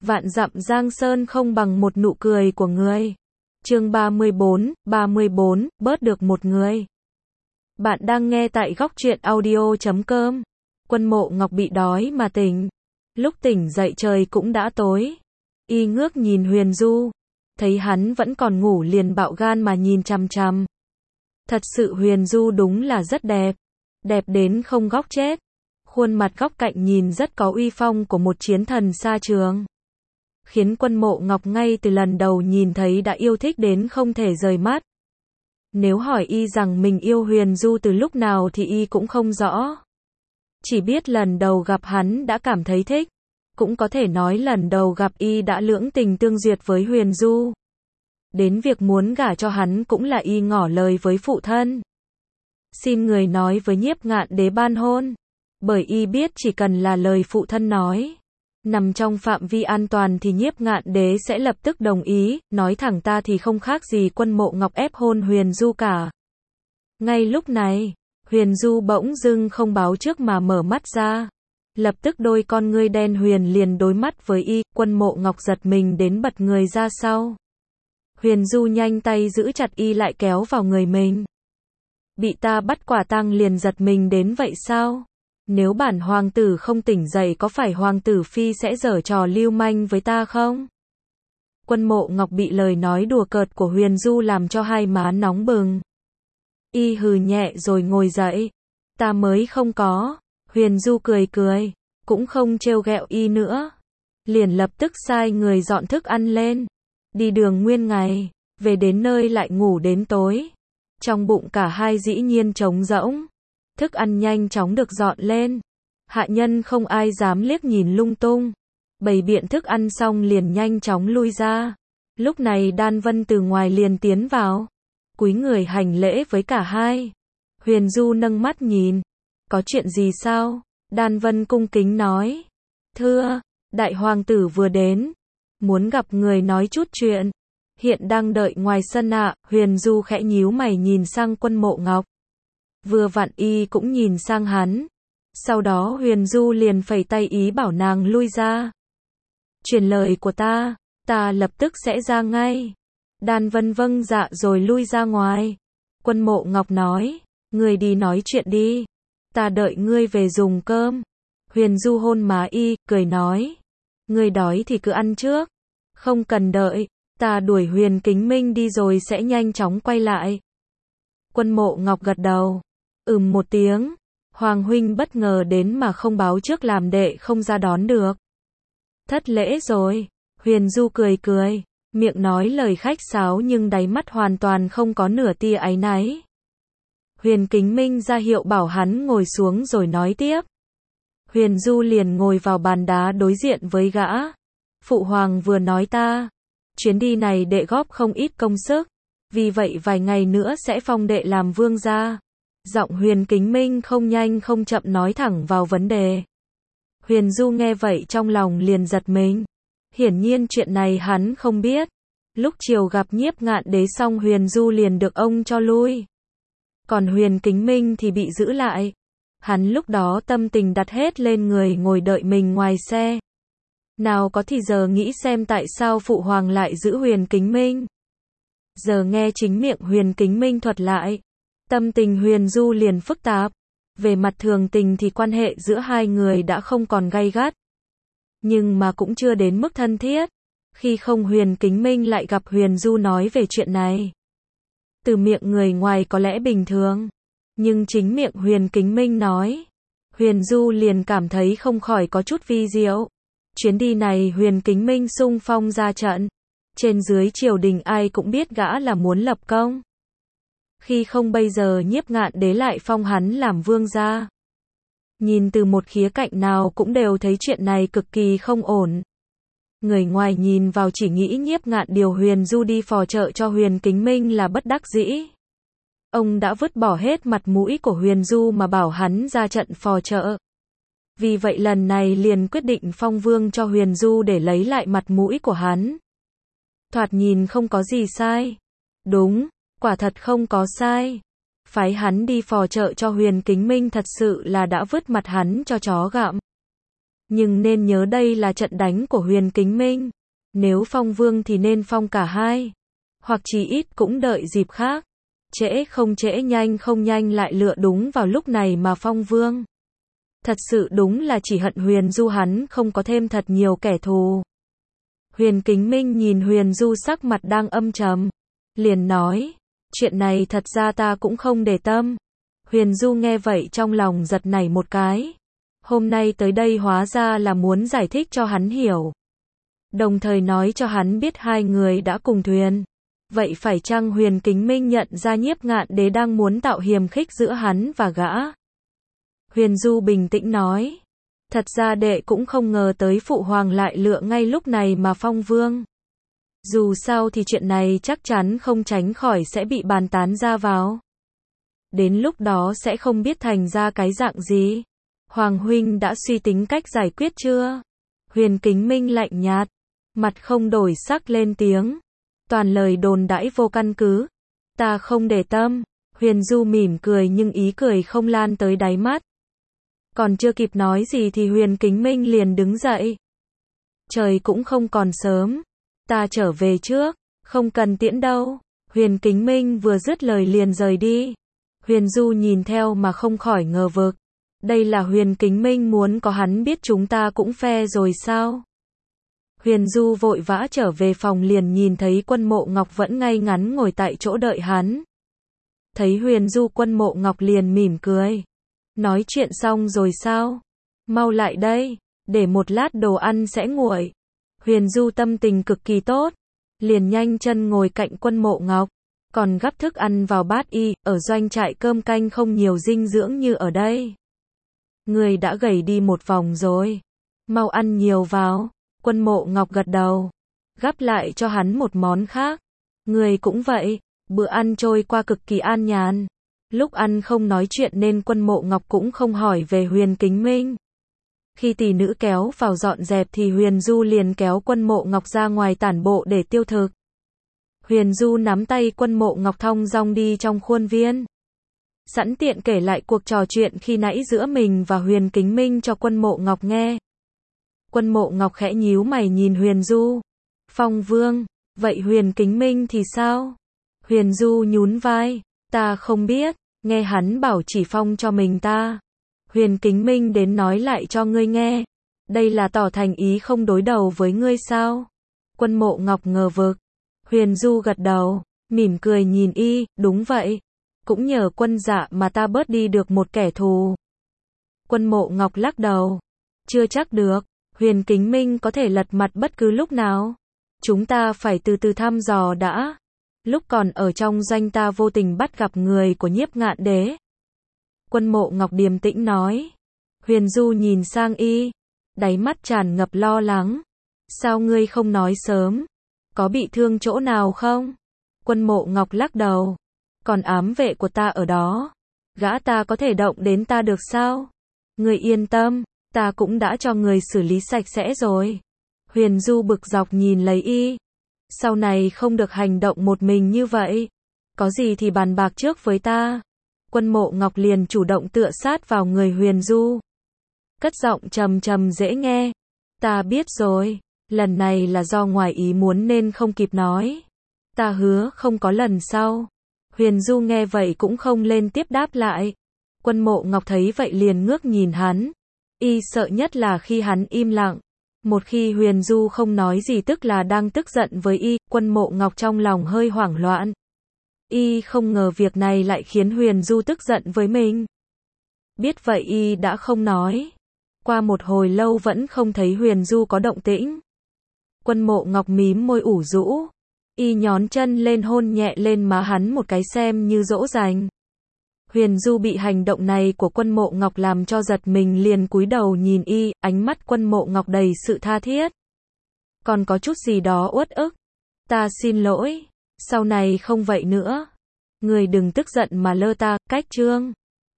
Vạn dặm giang sơn không bằng một nụ cười của người. Chương 34, bớt được một người. Bạn đang nghe tại góc truyện audio.com. Quân Mộ Ngọc bị đói mà tỉnh. Lúc tỉnh dậy trời cũng đã tối. Y ngước nhìn Huyền Du. Thấy hắn vẫn còn ngủ liền bạo gan mà nhìn chằm chằm. Thật sự Huyền Du đúng là rất đẹp. Đẹp đến không góc chết. Khuôn mặt góc cạnh nhìn rất có uy phong của một chiến thần xa trường. Khiến Quân Mộ Ngọc ngay từ lần đầu nhìn thấy đã yêu thích đến không thể rời mắt. Nếu hỏi y rằng mình yêu Huyền Du từ lúc nào thì y cũng không rõ. Chỉ biết lần đầu gặp hắn đã cảm thấy thích. Cũng có thể nói lần đầu gặp y đã lưỡng tình tương duyệt với Huyền Du. Đến việc muốn gả cho hắn cũng là y ngỏ lời với phụ thân. Xin người nói với Nhiếp Ngạn Đế ban hôn. Bởi y biết chỉ cần là lời phụ thân nói, nằm trong phạm vi an toàn thì Nhiếp Ngạn Đế sẽ lập tức đồng ý, nói thẳng ta thì không khác gì Quân Mộ Ngọc ép hôn Huyền Du cả. Ngay lúc này, Huyền Du bỗng dưng không báo trước mà mở mắt ra. Lập tức đôi con ngươi đen huyền liền đối mắt với y, Quân Mộ Ngọc giật mình đến bật người ra sau. Huyền Du nhanh tay giữ chặt y lại kéo vào người mình. Bị ta bắt quả tang liền giật mình đến vậy sao? Nếu bản hoàng tử không tỉnh dậy có phải hoàng tử phi sẽ giở trò lưu manh với ta không? Quân Mộ Ngọc bị lời nói đùa cợt của Huyền Du làm cho hai má nóng bừng. Y hừ nhẹ rồi ngồi dậy. Ta mới không có. Huyền Du cười cười, cũng không trêu ghẹo y nữa. Liền lập tức sai người dọn thức ăn lên. Đi đường nguyên ngày, về đến nơi lại ngủ đến tối. Trong bụng cả hai dĩ nhiên trống rỗng. Thức ăn nhanh chóng được dọn lên. Hạ nhân không ai dám liếc nhìn lung tung. Bày biện thức ăn xong liền nhanh chóng lui ra. Lúc này Đan Vân từ ngoài liền tiến vào. Cúi người hành lễ với cả hai. Huyền Du nâng mắt nhìn. Có chuyện gì sao? Đan Vân cung kính nói. Thưa, đại hoàng tử vừa đến. Muốn gặp người nói chút chuyện. Hiện đang đợi ngoài sân ạ. Huyền Du khẽ nhíu mày nhìn sang Quân Mộ Ngọc. Vừa vặn y cũng nhìn sang hắn. Sau đó Huyền Du liền phẩy tay ý bảo nàng lui ra. Truyền lời của ta lập tức sẽ ra ngay. Đan Vân vâng dạ rồi lui ra ngoài. Quân Mộ Ngọc nói, ngươi đi nói chuyện đi. Ta đợi ngươi về dùng cơm. Huyền Du hôn má y, cười nói. Ngươi đói thì cứ ăn trước. Không cần đợi, ta đuổi Huyền Kính Minh đi rồi sẽ nhanh chóng quay lại. Quân Mộ Ngọc gật đầu. Một tiếng. Hoàng huynh bất ngờ đến mà không báo trước làm đệ không ra đón được. Thất lễ rồi. Huyền Du cười cười. Miệng nói lời khách sáo nhưng đáy mắt hoàn toàn không có nửa tia áy náy. Huyền Kính Minh ra hiệu bảo hắn ngồi xuống rồi nói tiếp. Huyền Du liền ngồi vào bàn đá đối diện với gã. Phụ hoàng vừa nói ta. Chuyến đi này đệ góp không ít công sức. Vì vậy vài ngày nữa sẽ phong đệ làm vương gia. Giọng Huyền Kính Minh không nhanh không chậm nói thẳng vào vấn đề. Huyền Du nghe vậy trong lòng liền giật mình. Hiển nhiên chuyện này hắn không biết. Lúc chiều gặp Nhiếp Ngạn Đế xong Huyền Du liền được ông cho lui. Còn Huyền Kính Minh thì bị giữ lại. Hắn lúc đó tâm tình đặt hết lên người ngồi đợi mình ngoài xe. Nào có thì giờ nghĩ xem tại sao phụ hoàng lại giữ Huyền Kính Minh. Giờ nghe chính miệng Huyền Kính Minh thuật lại. Tâm tình Huyền Du liền phức tạp. Về mặt thường tình thì quan hệ giữa hai người đã không còn gay gắt. Nhưng mà cũng chưa đến mức thân thiết. Khi không Huyền Kính Minh lại gặp Huyền Du nói về chuyện này. Từ miệng người ngoài có lẽ bình thường. Nhưng chính miệng Huyền Kính Minh nói. Huyền Du liền cảm thấy không khỏi có chút vi diệu. Chuyến đi này Huyền Kính Minh xung phong ra trận. Trên dưới triều đình ai cũng biết gã là muốn lập công. Khi không bây giờ Nhiếp Ngạn Đế lại phong hắn làm vương gia. Nhìn từ một khía cạnh nào cũng đều thấy chuyện này cực kỳ không ổn. Người ngoài nhìn vào chỉ nghĩ Nhiếp Ngạn điều Huyền Du đi phò trợ cho Huyền Kính Minh là bất đắc dĩ. Ông đã vứt bỏ hết mặt mũi của Huyền Du mà bảo hắn ra trận phò trợ. Vì vậy lần này liền quyết định phong vương cho Huyền Du để lấy lại mặt mũi của hắn. Thoạt nhìn không có gì sai. Đúng, quả thật không có sai. Phái hắn đi phò trợ cho Huyền Kính Minh thật sự là đã vứt mặt hắn cho chó gặm. Nhưng nên nhớ đây là trận đánh của Huyền Kính Minh. Nếu phong vương thì nên phong cả hai. Hoặc chí ít cũng đợi dịp khác. Trễ không trễ, nhanh không nhanh lại lựa đúng vào lúc này mà phong vương. Thật sự đúng là chỉ hận Huyền Du hắn không có thêm thật nhiều kẻ thù. Huyền Kính Minh nhìn Huyền Du sắc mặt đang âm trầm. Liền nói, chuyện này thật ra ta cũng không để tâm. Huyền Du nghe vậy trong lòng giật nảy một cái. Hôm nay tới đây hóa ra là muốn giải thích cho hắn hiểu. Đồng thời nói cho hắn biết hai người đã cùng thuyền. Vậy phải chăng Huyền Kính Minh nhận ra Nhiếp Ngạn Đế đang muốn tạo hiềm khích giữa hắn và gã? Huyền Du bình tĩnh nói. Thật ra đệ cũng không ngờ tới phụ hoàng lại lựa ngay lúc này mà phong vương. Dù sao thì chuyện này chắc chắn không tránh khỏi sẽ bị bàn tán ra vào. Đến lúc đó sẽ không biết thành ra cái dạng gì. Hoàng huynh đã suy tính cách giải quyết chưa? Huyền Kính Minh lạnh nhạt, mặt không đổi sắc lên tiếng. Toàn lời đồn đãi vô căn cứ. Ta không để tâm. Huyền Du mỉm cười nhưng ý cười không lan tới đáy mắt. Còn chưa kịp nói gì thì Huyền Kính Minh liền đứng dậy. Trời cũng không còn sớm. Ta trở về trước. Không cần tiễn đâu. Huyền Kính Minh vừa dứt lời liền rời đi. Huyền Du nhìn theo mà không khỏi ngờ vực. Đây là Huyền Kính Minh muốn có hắn biết chúng ta cũng phe rồi sao? Huyền Du vội vã trở về phòng liền nhìn thấy Quân Mộ Ngọc vẫn ngay ngắn ngồi tại chỗ đợi hắn. Thấy Huyền Du, Quân Mộ Ngọc liền mỉm cười. Nói chuyện xong rồi sao? Mau lại đây, để một lát đồ ăn sẽ nguội. Huyền Du tâm tình cực kỳ tốt, liền nhanh chân ngồi cạnh Quân Mộ Ngọc, còn gắp thức ăn vào bát y, ở doanh trại cơm canh không nhiều dinh dưỡng như ở đây. Người đã gầy đi một vòng rồi, mau ăn nhiều vào. Quân Mộ Ngọc gật đầu, gắp lại cho hắn một món khác. Người cũng vậy, bữa ăn trôi qua cực kỳ an nhàn. Lúc ăn không nói chuyện nên Quân Mộ Ngọc cũng không hỏi về Huyền Kính Minh. Khi tỷ nữ kéo vào dọn dẹp thì Huyền Du liền kéo Quân Mộ Ngọc ra ngoài tản bộ để tiêu thực. Huyền Du nắm tay Quân Mộ Ngọc thong dong đi trong khuôn viên. Sẵn tiện kể lại cuộc trò chuyện khi nãy giữa mình và Huyền Kính Minh cho Quân Mộ Ngọc nghe. Quân Mộ Ngọc khẽ nhíu mày nhìn Huyền Du. Phong vương, vậy Huyền Kính Minh thì sao? Huyền Du nhún vai. Ta không biết, nghe hắn bảo chỉ phong cho mình ta. Huyền Kính Minh đến nói lại cho ngươi nghe. Đây là tỏ thành ý không đối đầu với ngươi sao? Quân Mộ Ngọc ngờ vực. Huyền Du gật đầu, mỉm cười nhìn y, đúng vậy. Cũng nhờ quân dạ mà ta bớt đi được một kẻ thù. Quân Mộ Ngọc lắc đầu. Chưa chắc được, Huyền Kính Minh có thể lật mặt bất cứ lúc nào. Chúng ta phải từ từ thăm dò đã. Lúc còn ở trong doanh ta vô tình bắt gặp người của Nhiếp Ngạn Đế. Quân Mộ Ngọc điềm tĩnh nói. Huyền Du nhìn sang y, đáy mắt tràn ngập lo lắng. Sao ngươi không nói sớm? Có bị thương chỗ nào không? Quân Mộ Ngọc lắc đầu. Còn ám vệ của ta ở đó. Gã ta có thể động đến ta được sao? Ngươi yên tâm, ta cũng đã cho người xử lý sạch sẽ rồi. Huyền Du bực dọc nhìn lấy y. Sau này không được hành động một mình như vậy. Có gì thì bàn bạc trước với ta. Quân Mộ Ngọc liền chủ động tựa sát vào người Huyền Du. Cất giọng trầm trầm dễ nghe. Ta biết rồi, lần này là do ngoài ý muốn nên không kịp nói. Ta hứa không có lần sau. Huyền Du nghe vậy cũng không lên tiếp đáp lại. Quân Mộ Ngọc thấy vậy liền ngước nhìn hắn. Y sợ nhất là khi hắn im lặng. Một khi Huyền Du không nói gì tức là đang tức giận với y. Quân Mộ Ngọc trong lòng hơi hoảng loạn. Y không ngờ việc này lại khiến Huyền Du tức giận với mình. Biết vậy y đã không nói. Qua một hồi lâu vẫn không thấy Huyền Du có động tĩnh. Quân Mộ Ngọc mím môi ủ rũ. Y nhón chân lên hôn nhẹ lên má hắn một cái xem như dỗ dành. Huyền Du bị hành động này của Quân Mộ Ngọc làm cho giật mình liền cúi đầu nhìn y, ánh mắt Quân Mộ Ngọc đầy sự tha thiết. Còn có chút gì đó uất ức. Ta xin lỗi, sau này không vậy nữa. Người đừng tức giận mà lơ ta, cách chương.